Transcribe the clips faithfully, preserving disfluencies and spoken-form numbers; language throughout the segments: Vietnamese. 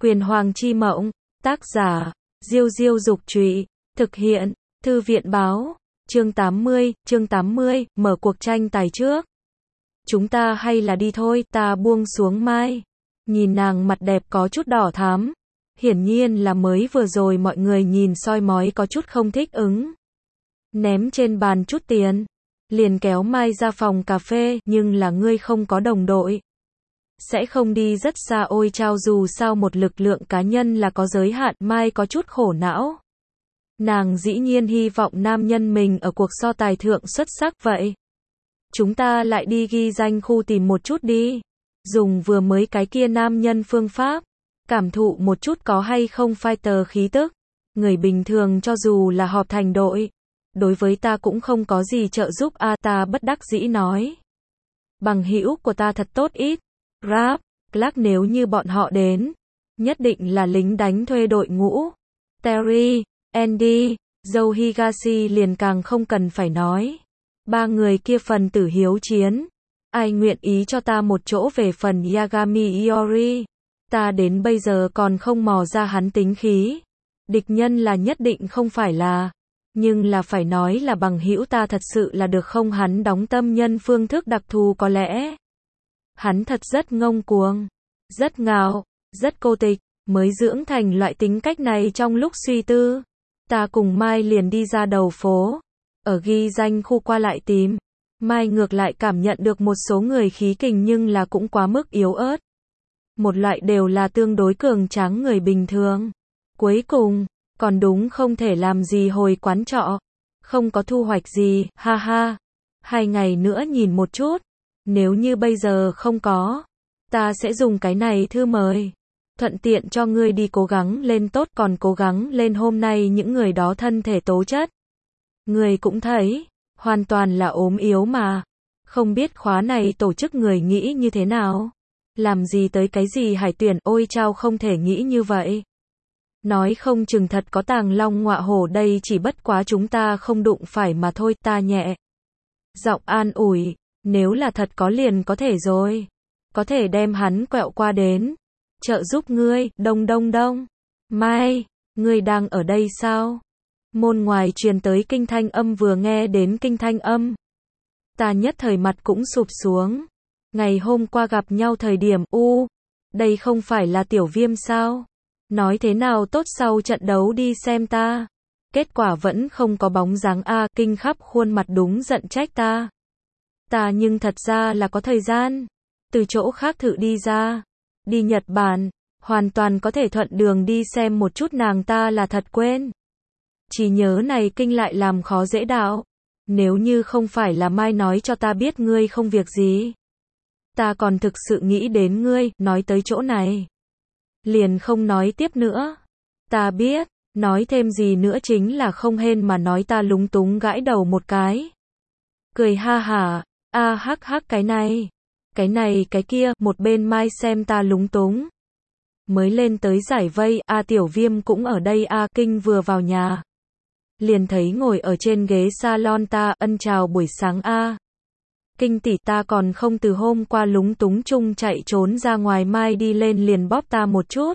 Quyền Hoàng Chi Mộng, tác giả, Diêu Diêu Dục Trụy, thực hiện, Thư viện Báo, chương tám mươi, chương tám mươi, mở cuộc tranh tài trước. Chúng ta hay là đi thôi, ta buông xuống Mai. Nhìn nàng mặt đẹp có chút đỏ thắm. Hiển nhiên là mới vừa rồi mọi người nhìn soi mói có chút không thích ứng. Ném trên bàn chút tiền. Liền kéo Mai ra phòng cà phê, nhưng là ngươi không có đồng đội. Sẽ không đi rất xa ôi chao, dù sao một lực lượng cá nhân là có giới hạn, Mai có chút khổ não. Nàng dĩ nhiên hy vọng nam nhân mình ở cuộc so tài thượng xuất sắc vậy. Chúng ta lại đi ghi danh khu tìm một chút đi. Dùng vừa mới cái kia nam nhân phương pháp. Cảm thụ một chút có hay không fighter khí tức. Người bình thường cho dù là họp thành đội. Đối với ta cũng không có gì trợ giúp a, ta bất đắc dĩ nói. Bằng hữu của ta thật tốt ít. Rap, Clark nếu như bọn họ đến. Nhất định là lính đánh thuê đội ngũ. Terry, Andy, Joe Higashi liền càng không cần phải nói. Ba người kia phần tử hiếu chiến. Ai nguyện ý cho ta một chỗ về phần Yagami Iori. Ta đến bây giờ còn không mò ra hắn tính khí. Địch nhân là nhất định không phải là. Nhưng là phải nói là bằng hữu ta thật sự là được không, hắn đóng tâm nhân phương thức đặc thù có lẽ. Hắn thật rất ngông cuồng. Rất ngạo. Rất cô tịch. Mới dưỡng thành loại tính cách này trong lúc suy tư. Ta cùng Mai liền đi ra đầu phố. Ở ghi danh khu qua lại tìm. Mai ngược lại cảm nhận được một số người khí kình nhưng là cũng quá mức yếu ớt. Một loại đều là tương đối cường tráng người bình thường. Cuối cùng, còn đúng không thể làm gì hồi quán trọ. Không có thu hoạch gì, ha ha. Hai ngày nữa nhìn một chút. Nếu như bây giờ không có, ta sẽ dùng cái này thư mời. Thuận tiện cho ngươi đi cố gắng lên tốt, còn cố gắng lên hôm nay những người đó thân thể tố chất. Người cũng thấy, hoàn toàn là ốm yếu mà. Không biết khóa này tổ chức người nghĩ như thế nào? Làm gì tới cái gì hải tuyển, ôi chao không thể nghĩ như vậy. Nói không chừng thật có tàng long ngọa hổ đây, chỉ bất quá chúng ta không đụng phải mà thôi, ta nhẹ. Giọng an ủi, nếu là thật có liền có thể rồi. Có thể đem hắn quẹo qua đến. Trợ giúp ngươi, đông đông đông. Mai, ngươi đang ở đây sao? Môn ngoài truyền tới kinh thanh âm, vừa nghe đến kinh thanh âm. Ta nhất thời mặt cũng sụp xuống. Ngày hôm qua gặp nhau thời điểm, u, đây không phải là Tiểu Viêm sao? Nói thế nào tốt sau trận đấu đi xem ta. Kết quả vẫn không có bóng dáng a, kinh khắp khuôn mặt đúng giận trách ta. Ta nhưng thật ra là có thời gian. Từ chỗ khác thử đi ra. Đi Nhật Bản, hoàn toàn có thể thuận đường đi xem một chút nàng, ta là thật quên. Chỉ nhớ này kinh lại làm khó dễ đạo. Nếu như không phải là Mai nói cho ta biết ngươi không việc gì. Ta còn thực sự nghĩ đến ngươi, nói tới chỗ này. Liền không nói tiếp nữa. Ta biết, nói thêm gì nữa chính là không hên mà nói, ta lúng túng gãi đầu một cái. Cười ha hả, a hắc hắc cái này. Cái này cái kia, một bên Mai xem ta lúng túng. Mới lên tới giải vây, a Tiểu Viêm cũng ở đây a, kinh vừa vào nhà. Liền thấy ngồi ở trên ghế salon, ta ân chào buổi sáng a. Kinh tỷ, ta còn không từ hôm qua lúng túng chung chạy trốn ra ngoài, Mai đi lên liền bóp ta một chút.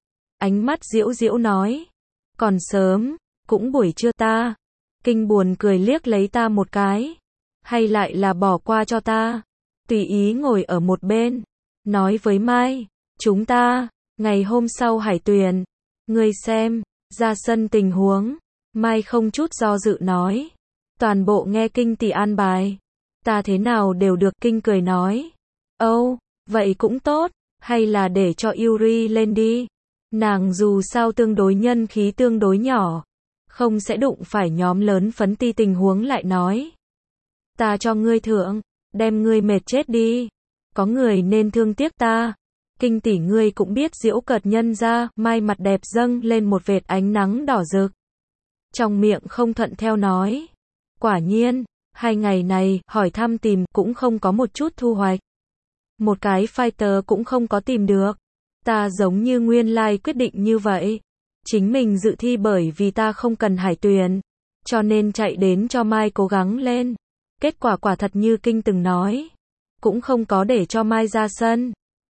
Ánh mắt giễu giễu nói. Còn sớm, cũng buổi trưa ta. Kinh buồn cười liếc lấy ta một cái. Hay lại là bỏ qua cho ta. Tùy ý ngồi ở một bên. Nói với Mai. Chúng ta, ngày hôm sau hải tuyển. Ngươi xem, ra sân tình huống. Mai không chút do dự nói. Toàn bộ nghe kinh tỷ an bài. Ta thế nào đều được, kinh cười nói. Âu, oh, vậy cũng tốt. Hay là để cho Yuri lên đi. Nàng dù sao tương đối nhân khí tương đối nhỏ. Không sẽ đụng phải nhóm lớn phấn ti, tình huống lại nói. Ta cho ngươi thưởng. Đem ngươi mệt chết đi. Có người nên thương tiếc ta. Kinh tỷ ngươi cũng biết giễu cợt nhân ra. Mai mặt đẹp dâng lên một vệt ánh nắng đỏ rực. Trong miệng không thuận theo nói. Quả nhiên, hai ngày này, hỏi thăm tìm, cũng không có một chút thu hoạch. Một cái fighter cũng không có tìm được. Ta giống như nguyên lai like quyết định như vậy. Chính mình dự thi bởi vì ta không cần hải tuyển. Cho nên chạy đến cho Mai cố gắng lên. Kết quả quả thật như kinh từng nói. Cũng không có để cho Mai ra sân.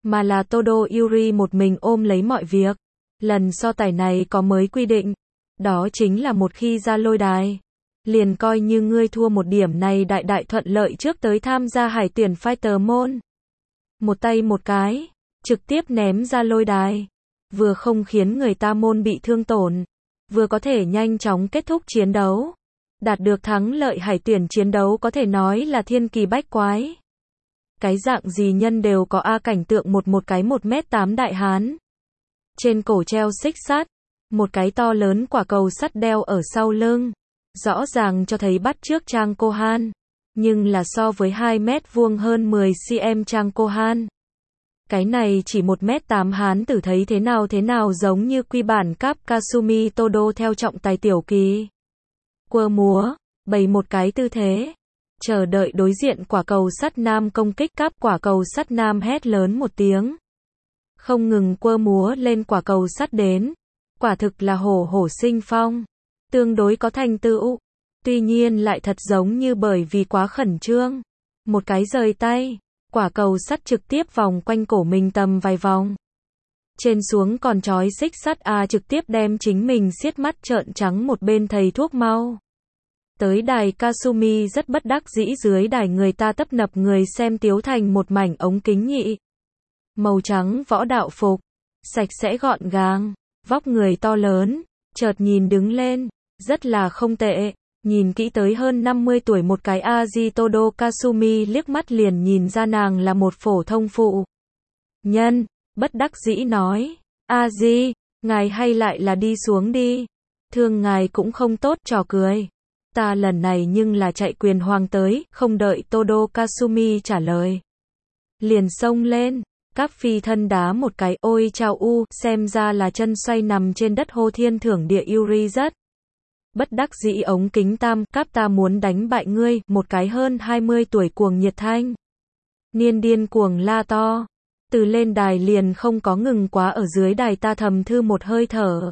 mà là Todo Yuri một mình ôm lấy mọi việc. Lần so tài này có mới quy định, đó chính là một khi ra lôi đài, liền coi như ngươi thua một điểm này đại đại thuận lợi trước tới tham gia hải tuyển fighter môn. Một tay một cái, trực tiếp ném ra lôi đài, vừa không khiến người ta môn bị thương tổn, vừa có thể nhanh chóng kết thúc chiến đấu. Đạt được thắng lợi hải tuyển chiến đấu có thể nói là thiên kỳ bách quái. Cái dạng gì nhân đều có a cảnh tượng một một cái một mét tám đại hán. Trên cổ treo xích sắt, một cái to lớn quả cầu sắt đeo ở sau lưng. Rõ ràng cho thấy bắt chước Trang Kohan, nhưng là so với hai mét vuông hơn mười xăng-ti-mét Trang Kohan. Cái này chỉ một mét tám hán tử thấy thế nào thế nào giống như quy bản cáp Kasumi Todo theo trọng tài tiểu kỳ. Quơ múa, bày một cái tư thế, chờ đợi đối diện quả cầu sắt nam công kích cáp quả cầu sắt nam hét lớn một tiếng. Không ngừng quơ múa lên quả cầu sắt đến, quả thực là hổ hổ sinh phong, tương đối có thành tựu, tuy nhiên lại thật giống như bởi vì quá khẩn trương. Một cái rời tay, quả cầu sắt trực tiếp vòng quanh cổ mình tầm vài vòng. Trên xuống còn trói xích sắt a trực tiếp đem chính mình siết mắt trợn trắng một bên thầy thuốc mau. Tới đài Kasumi rất bất đắc dĩ dưới đài người ta tấp nập người xem tiếu thành một mảnh ống kính nhị. Màu trắng võ đạo phục, sạch sẽ gọn gàng, vóc người to lớn, chợt nhìn đứng lên, rất là không tệ. Nhìn kỹ tới hơn năm mươi tuổi một cái Aji Todo Kasumi liếc mắt liền nhìn ra nàng là một phổ thông phụ nhân, bất đắc dĩ nói, Aji, ngài hay lại là đi xuống đi, thương ngài cũng không tốt trò cười. Ta lần này nhưng là chạy quyền hoàng tới, không đợi Todo Kasumi trả lời. Liền xông lên, các phi thân đá một cái, ôi chao u, xem ra là chân xoay nằm trên đất hô thiên thưởng địa Yuri rất. Bất đắc dĩ ống kính tam, cáp ta muốn đánh bại ngươi, một cái hơn hai mươi tuổi cuồng nhiệt thanh. Niên điên cuồng la to. Từ lên đài liền không có ngừng quá ở dưới đài ta thầm thư một hơi thở.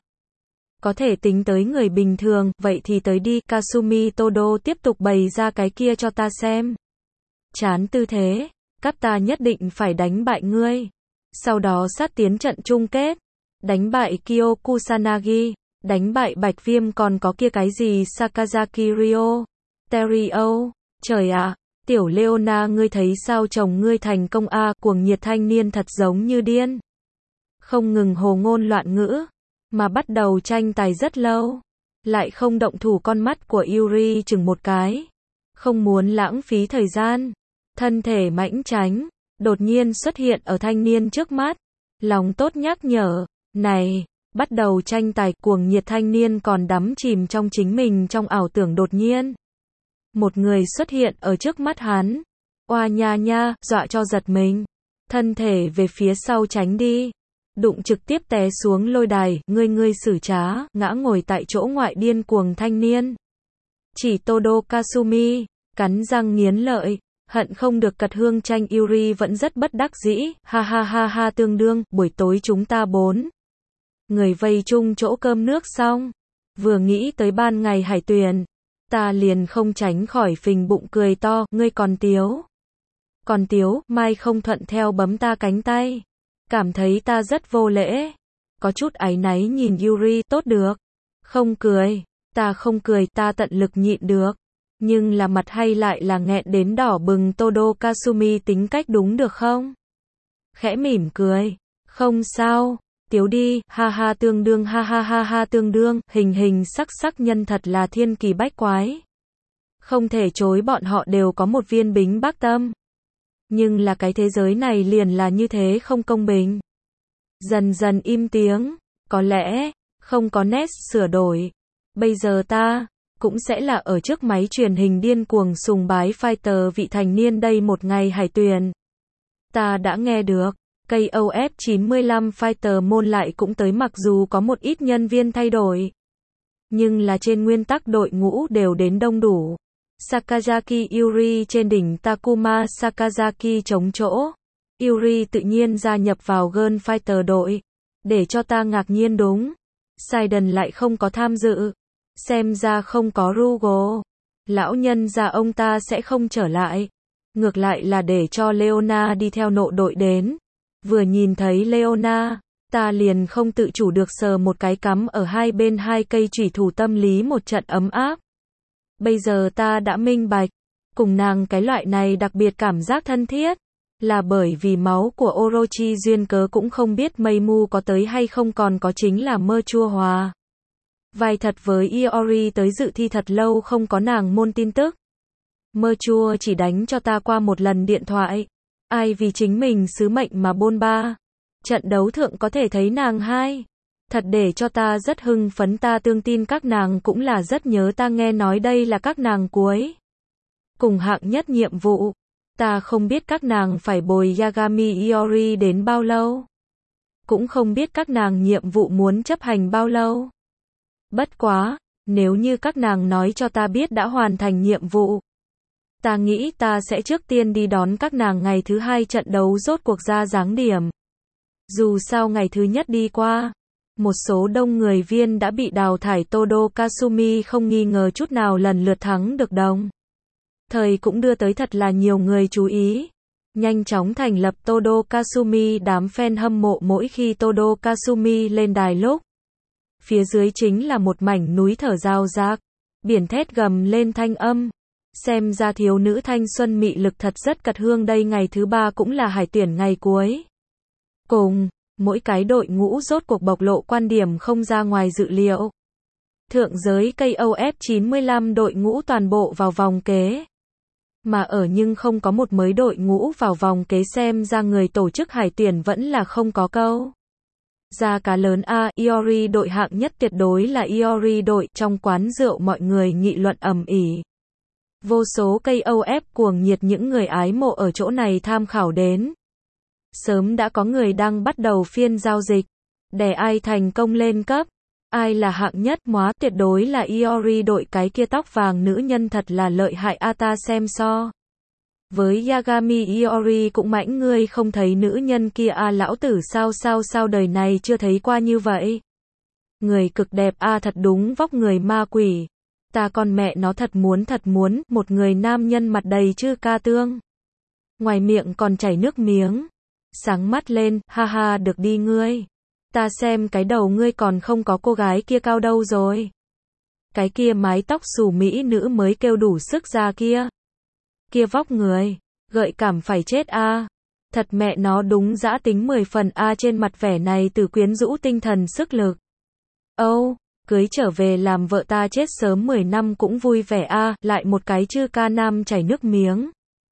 Có thể tính tới người bình thường, vậy thì tới đi, Kasumi Todo tiếp tục bày ra cái kia cho ta xem. Chán tư thế, cáp ta nhất định phải đánh bại ngươi. Sau đó sát tiến trận chung kết, đánh bại Kyo Kusanagi. Đánh bại Bạch Viêm còn có kia cái gì Sakazaki Ryo, Terio, trời ạ, tiểu Leona ngươi thấy sao chồng ngươi thành công a à, cuồng nhiệt thanh niên thật giống như điên. Không ngừng hồ ngôn loạn ngữ, mà bắt đầu tranh tài rất lâu, lại không động thủ con mắt của Yuri chừng một cái. Không muốn lãng phí thời gian, thân thể mãnh tránh, đột nhiên xuất hiện ở thanh niên trước mắt, lòng tốt nhắc nhở, này. Bắt đầu tranh tài cuồng nhiệt thanh niên còn đắm chìm trong chính mình trong ảo tưởng đột nhiên. Một người xuất hiện ở trước mắt hắn. Oa nha nha, dọa cho giật mình. Thân thể về phía sau tránh đi. Đụng trực tiếp té xuống lôi đài, ngươi ngươi xử trá, ngã ngồi tại chỗ ngoại điên cuồng thanh niên. Chỉ Todo Kasumi, cắn răng nghiến lợi, hận không được cật hương tranh Yuri vẫn rất bất đắc dĩ, ha ha ha ha tương đương, buổi tối chúng ta bốn. Người vây chung chỗ cơm nước xong, vừa nghĩ tới ban ngày hải tuyển, ta liền không tránh khỏi phình bụng cười to, ngươi còn tiếu. Còn tiếu, Mai không thuận theo bấm ta cánh tay, cảm thấy ta rất vô lễ, có chút áy náy nhìn Yuri, tốt được, không cười, ta không cười, ta tận lực nhịn được, nhưng là mặt hay lại là nghẹn đến đỏ bừng. Todo Kasumi tính cách đúng được không? Khẽ mỉm cười, không sao. Tiếu đi, ha ha tương đương ha ha ha ha tương đương, hình hình sắc sắc nhân thật là thiên kỳ bách quái. Không thể chối bọn họ đều có một viên bính bác tâm. Nhưng là cái thế giới này liền là như thế không công bình. Dần dần im tiếng, có lẽ, không có nét sửa đổi. Bây giờ ta, cũng sẽ là ở trước máy truyền hình điên cuồng sùng bái fighter vị thành niên đây một ngày hải tuyển. Ta đã nghe được. K O F chín mươi lăm Fighter môn lại cũng tới mặc dù có một ít nhân viên thay đổi. Nhưng là trên nguyên tắc đội ngũ đều đến đông đủ. Sakazaki Yuri trên đỉnh Takuma Sakazaki chống chỗ. Yuri tự nhiên gia nhập vào Girl Fighter đội. Để cho ta ngạc nhiên đúng. Saiden lại không có tham dự. Xem ra không có Rugo. Lão nhân già ông ta sẽ không trở lại. Ngược lại là để cho Leona đi theo nộ đội đến. Vừa nhìn thấy Leona, ta liền không tự chủ được sờ một cái cắm ở hai bên hai cây chủy thủ, tâm lý một trận ấm áp. Bây giờ ta đã minh bạch, cùng nàng cái loại này đặc biệt cảm giác thân thiết, là bởi vì máu của Orochi duyên cớ, cũng không biết Meimu có tới hay không, còn có chính là mơ chua hòa. Vai thật với Iori tới dự thi thật lâu không có nàng môn tin tức. Mơ chua chỉ đánh cho ta qua một lần điện thoại. Ai vì chính mình sứ mệnh mà bôn ba. Trận đấu thượng có thể thấy nàng hai. Thật để cho ta rất hưng phấn, ta tương tin các nàng cũng là rất nhớ ta, nghe nói đây là các nàng cuối cùng hạng nhất nhiệm vụ. Ta không biết các nàng phải bồi Yagami Iori đến bao lâu. Cũng không biết các nàng nhiệm vụ muốn chấp hành bao lâu. Bất quá, nếu như các nàng nói cho ta biết đã hoàn thành nhiệm vụ, ta nghĩ ta sẽ trước tiên đi đón các nàng ngày thứ hai trận đấu rốt cuộc ra giáng điểm. Dù sao ngày thứ nhất đi qua, một số đông người viên đã bị đào thải, Todo Kasumi không nghi ngờ chút nào lần lượt thắng được đồng thời cũng đưa tới thật là nhiều người chú ý. Nhanh chóng thành lập Todo Kasumi, đám fan hâm mộ mỗi khi Todo Kasumi lên đài lúc, phía dưới chính là một mảnh núi thở rao rác, biển thét gầm lên thanh âm. Xem ra thiếu nữ thanh xuân mị lực thật rất cật hương. Đây ngày thứ ba cũng là hải tuyển ngày cuối cùng, mỗi cái đội ngũ rốt cuộc bộc lộ quan điểm không ra ngoài dự liệu. Thượng giới ca o ép chín mươi lăm đội ngũ toàn bộ vào vòng kế. Mà ở nhưng không có một mới đội ngũ vào vòng kế, xem ra người tổ chức hải tuyển vẫn là không có câu ra cá lớn a. Iori đội hạng nhất tuyệt đối là Iori đội. Trong quán rượu mọi người nghị luận ầm ĩ. Vô số ca o ép cuồng nhiệt, những người ái mộ ở chỗ này tham khảo đến. Sớm đã có người đang bắt đầu phiên giao dịch, để ai thành công lên cấp, ai là hạng nhất. Móa tuyệt đối là Iori đội, cái kia tóc vàng nữ nhân thật là lợi hại a, ta xem so với Yagami Iori cũng mãnh, ngươi không thấy nữ nhân kia a, lão tử sao sao sao đời này chưa thấy qua như vậy. Người cực đẹp a, thật đúng vóc người ma quỷ. Ta con mẹ nó thật muốn thật muốn, một người nam nhân mặt đầy chư ca tương. Ngoài miệng còn chảy nước miếng. Sáng mắt lên, ha ha, được đi ngươi. Ta xem cái đầu ngươi còn không có cô gái kia cao đâu rồi. Cái kia mái tóc xù mỹ nữ mới kêu đủ sức ra kia. Kia vóc người, gợi cảm phải chết a. Thật mẹ nó đúng dã tính mười phần a, trên mặt vẻ này từ quyến rũ tinh thần sức lực. Âu, oh, cưới trở về làm vợ ta chết sớm mười năm cũng vui vẻ a, lại một cái chư ca nam chảy nước miếng.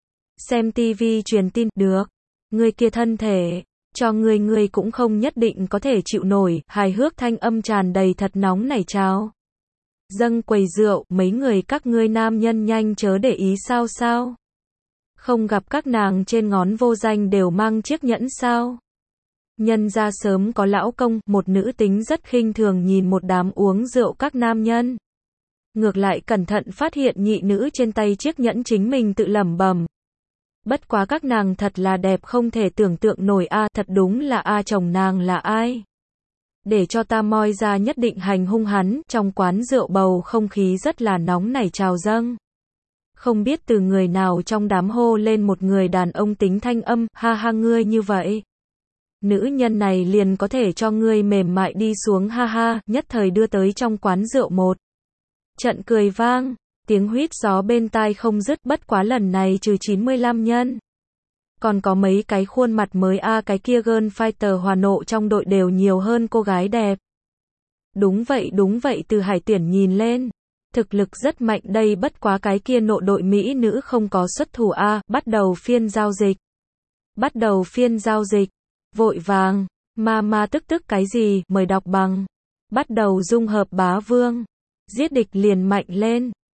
Xem tivi truyền tin, được. Người kia thân thể, cho người người cũng không nhất định có thể chịu nổi, hài hước thanh âm tràn đầy thật nóng nảy cháo. Dâng quầy rượu, mấy người các ngươi nam nhân nhanh chớ để ý sao sao. Không gặp các nàng trên ngón vô danh đều mang chiếc nhẫn sao. Nhân ra sớm có lão công. Một nữ tính rất khinh thường nhìn một đám uống rượu các nam nhân. Ngược lại cẩn thận phát hiện nhị nữ trên tay chiếc nhẫn, chính mình tự lẩm bẩm. Bất quá các nàng thật là đẹp không thể tưởng tượng nổi a, thật đúng là a, chồng nàng là ai? Để cho ta moi ra nhất định hành hung hắn. Trong quán rượu bầu không khí rất là nóng nảy trào dâng. Không biết từ người nào trong đám hô lên một người đàn ông tính thanh âm, ha ha, ngươi như vậy. Nữ nhân này liền có thể cho ngươi mềm mại đi xuống, ha ha, nhất thời đưa tới trong quán rượu một trận cười vang. Tiếng huýt gió bên tai không dứt, bất quá lần này trừ chín mươi lăm nhân. Còn có mấy cái khuôn mặt mới a, à, cái kia girl fighter hòa nộ trong đội đều nhiều hơn cô gái đẹp. Đúng vậy đúng vậy, từ hải tuyển nhìn lên. Thực lực rất mạnh đây, bất quá cái kia nộ đội mỹ nữ không có xuất thủ a, à, bắt đầu phiên giao dịch. Bắt đầu phiên giao dịch. Vội vàng, ma ma tức tức cái gì, mời đọc bằng. Bắt đầu dung hợp bá vương. Giết địch liền mạnh lên.